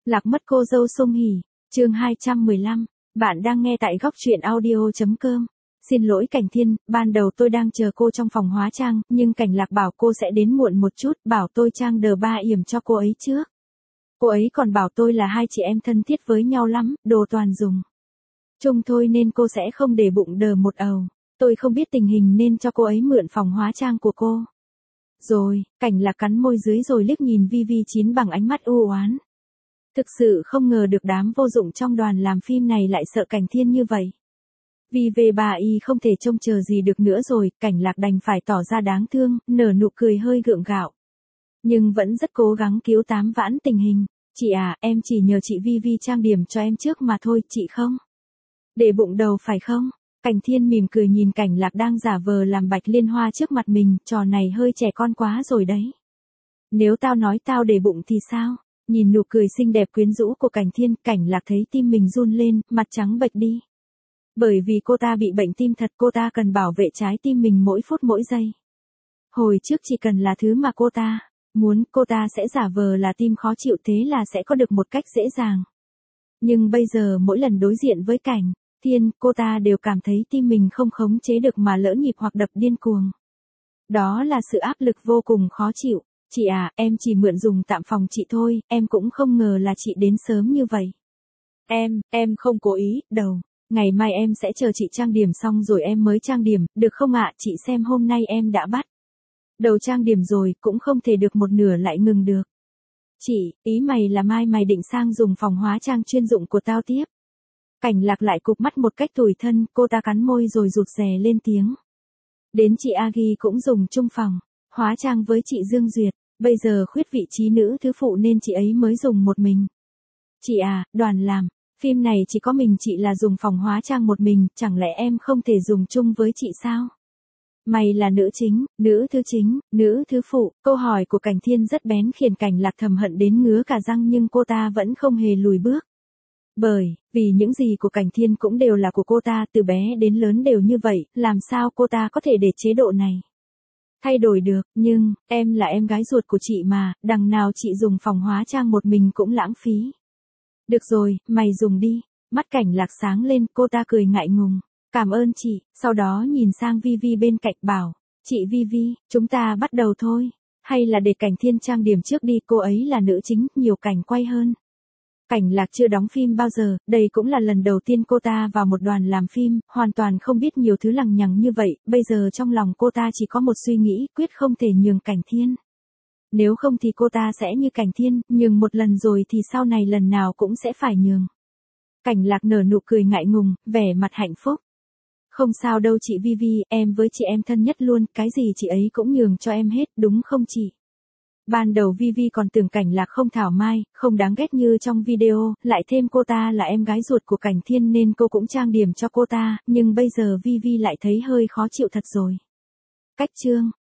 Lạc mất cô dâu Song Hỷ, chương 215, bạn đang nghe tại góc truyện audio.com. Xin lỗi Cảnh Thiên, ban đầu tôi đang chờ cô trong phòng hóa trang, nhưng Cảnh Lạc bảo cô sẽ đến muộn một chút, bảo tôi trang đờ ba yểm cho cô ấy trước. Cô ấy còn bảo tôi là hai chị em thân thiết với nhau lắm, đồ toàn dùng chung thôi nên cô sẽ không để bụng đờ một ầu. Tôi không biết tình hình nên cho cô ấy mượn phòng hóa trang của cô. Rồi, Cảnh Lạc cắn môi dưới rồi liếc nhìn VV9 bằng ánh mắt u oán. Thực sự không ngờ được đám vô dụng trong đoàn làm phim này lại sợ Cảnh Thiên như vậy. Vì về bà y không thể trông chờ gì được nữa rồi, Cảnh Lạc đành phải tỏ ra đáng thương, nở nụ cười hơi gượng gạo. Nhưng vẫn rất cố gắng cứu tám vãn tình hình. Chị à, em chỉ nhờ chị Vi trang điểm cho em trước mà thôi, chị không để bụng đầu phải không? Cảnh Thiên mỉm cười nhìn Cảnh Lạc đang giả vờ làm Bạch Liên Hoa trước mặt mình, trò này hơi trẻ con quá rồi đấy. Nếu tao nói tao để bụng thì sao? Nhìn nụ cười xinh đẹp quyến rũ của Cảnh Thiên, Cảnh Lạc thấy tim mình run lên, mặt trắng bệch đi. Bởi vì cô ta bị bệnh tim thật, cô ta cần bảo vệ trái tim mình mỗi phút mỗi giây. Hồi trước chỉ cần là thứ mà cô ta muốn, cô ta sẽ giả vờ là tim khó chịu, thế là sẽ có được một cách dễ dàng. Nhưng bây giờ mỗi lần đối diện với Cảnh Thiên, cô ta đều cảm thấy tim mình không khống chế được mà lỡ nhịp hoặc đập điên cuồng. Đó là sự áp lực vô cùng khó chịu. Chị à, em chỉ mượn dùng tạm phòng chị thôi, em cũng không ngờ là chị đến sớm như vậy. Em không cố ý, đâu. Ngày mai em sẽ chờ chị trang điểm xong rồi em mới trang điểm, được không ạ? Chị xem hôm nay em đã bắt đầu trang điểm rồi, cũng không thể được một nửa lại ngừng được. Chị, ý mày là mai mày định sang dùng phòng hóa trang chuyên dụng của tao tiếp. Cảnh Lạc lại cụp mắt một cách tủi thân, cô ta cắn môi rồi rụt rè lên tiếng. Đến chị Agi cũng dùng chung phòng hóa trang với chị Dương Duyệt, bây giờ khuyết vị trí nữ thứ phụ nên chị ấy mới dùng một mình. Chị à, đoàn làm phim này chỉ có mình chị là dùng phòng hóa trang một mình, chẳng lẽ em không thể dùng chung với chị sao? Mày là nữ chính, nữ thứ phụ. Câu hỏi của Cảnh Thiên rất bén khiến Cảnh Lạc thầm hận đến ngứa cả răng, nhưng cô ta vẫn không hề lùi bước. Bởi vì những gì của Cảnh Thiên cũng đều là của cô ta, từ bé đến lớn đều như vậy, làm sao cô ta có thể để chế độ này thay đổi được? Nhưng em là em gái ruột của chị mà, đằng nào chị dùng phòng hóa trang một mình cũng lãng phí. Được rồi, mày dùng đi. Mắt Cảnh Lạc sáng lên, cô ta cười ngại ngùng. Cảm ơn chị. Sau đó nhìn sang Vi bên cạnh bảo, chị Vi, chúng ta bắt đầu thôi. Hay là để Cảnh Thiên trang điểm trước đi, cô ấy là nữ chính, nhiều cảnh quay hơn. Cảnh Lạc chưa đóng phim bao giờ, đây cũng là lần đầu tiên cô ta vào một đoàn làm phim, hoàn toàn không biết nhiều thứ lằng nhằng như vậy, bây giờ trong lòng cô ta chỉ có một suy nghĩ, quyết không thể nhường Cảnh Thiên. Nếu không thì cô ta sẽ như Cảnh Thiên, nhường một lần rồi thì sau này lần nào cũng sẽ phải nhường. Cảnh Lạc nở nụ cười ngại ngùng, vẻ mặt hạnh phúc. Không sao đâu chị Vi, em với chị em thân nhất luôn, cái gì chị ấy cũng nhường cho em hết, đúng không chị? Ban đầu Vi còn tưởng Cảnh Lạc không thảo mai, không đáng ghét như trong video, lại thêm cô ta là em gái ruột của Cảnh Thiên nên cô cũng trang điểm cho cô ta, nhưng bây giờ Vi lại thấy hơi khó chịu thật rồi. Cách chương